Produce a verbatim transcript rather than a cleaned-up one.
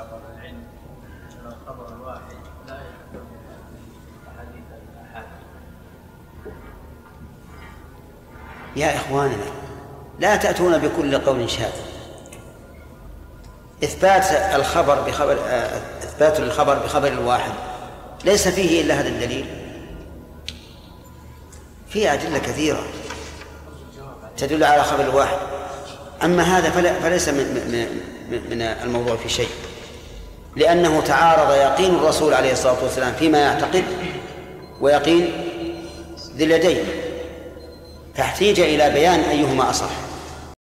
بعض العلم أن الخبر الواحد لا يحتمل أحاديث الآحاد. يا إخواننا لا تأتون بكل قول شاذ. إثبات الخبر بخبر إثبات الخبر بخبر الواحد ليس فيه إلا هذا الدليل، فيه أدلة كثيرة تدل على خبر الواحد. أما هذا فليس من الموضوع في شيء، لأنه تعارض يقين الرسول عليه الصلاة والسلام فيما يعتقد ويقين ذي اليدين، فاحتيج إلى بيان أيهما أصح.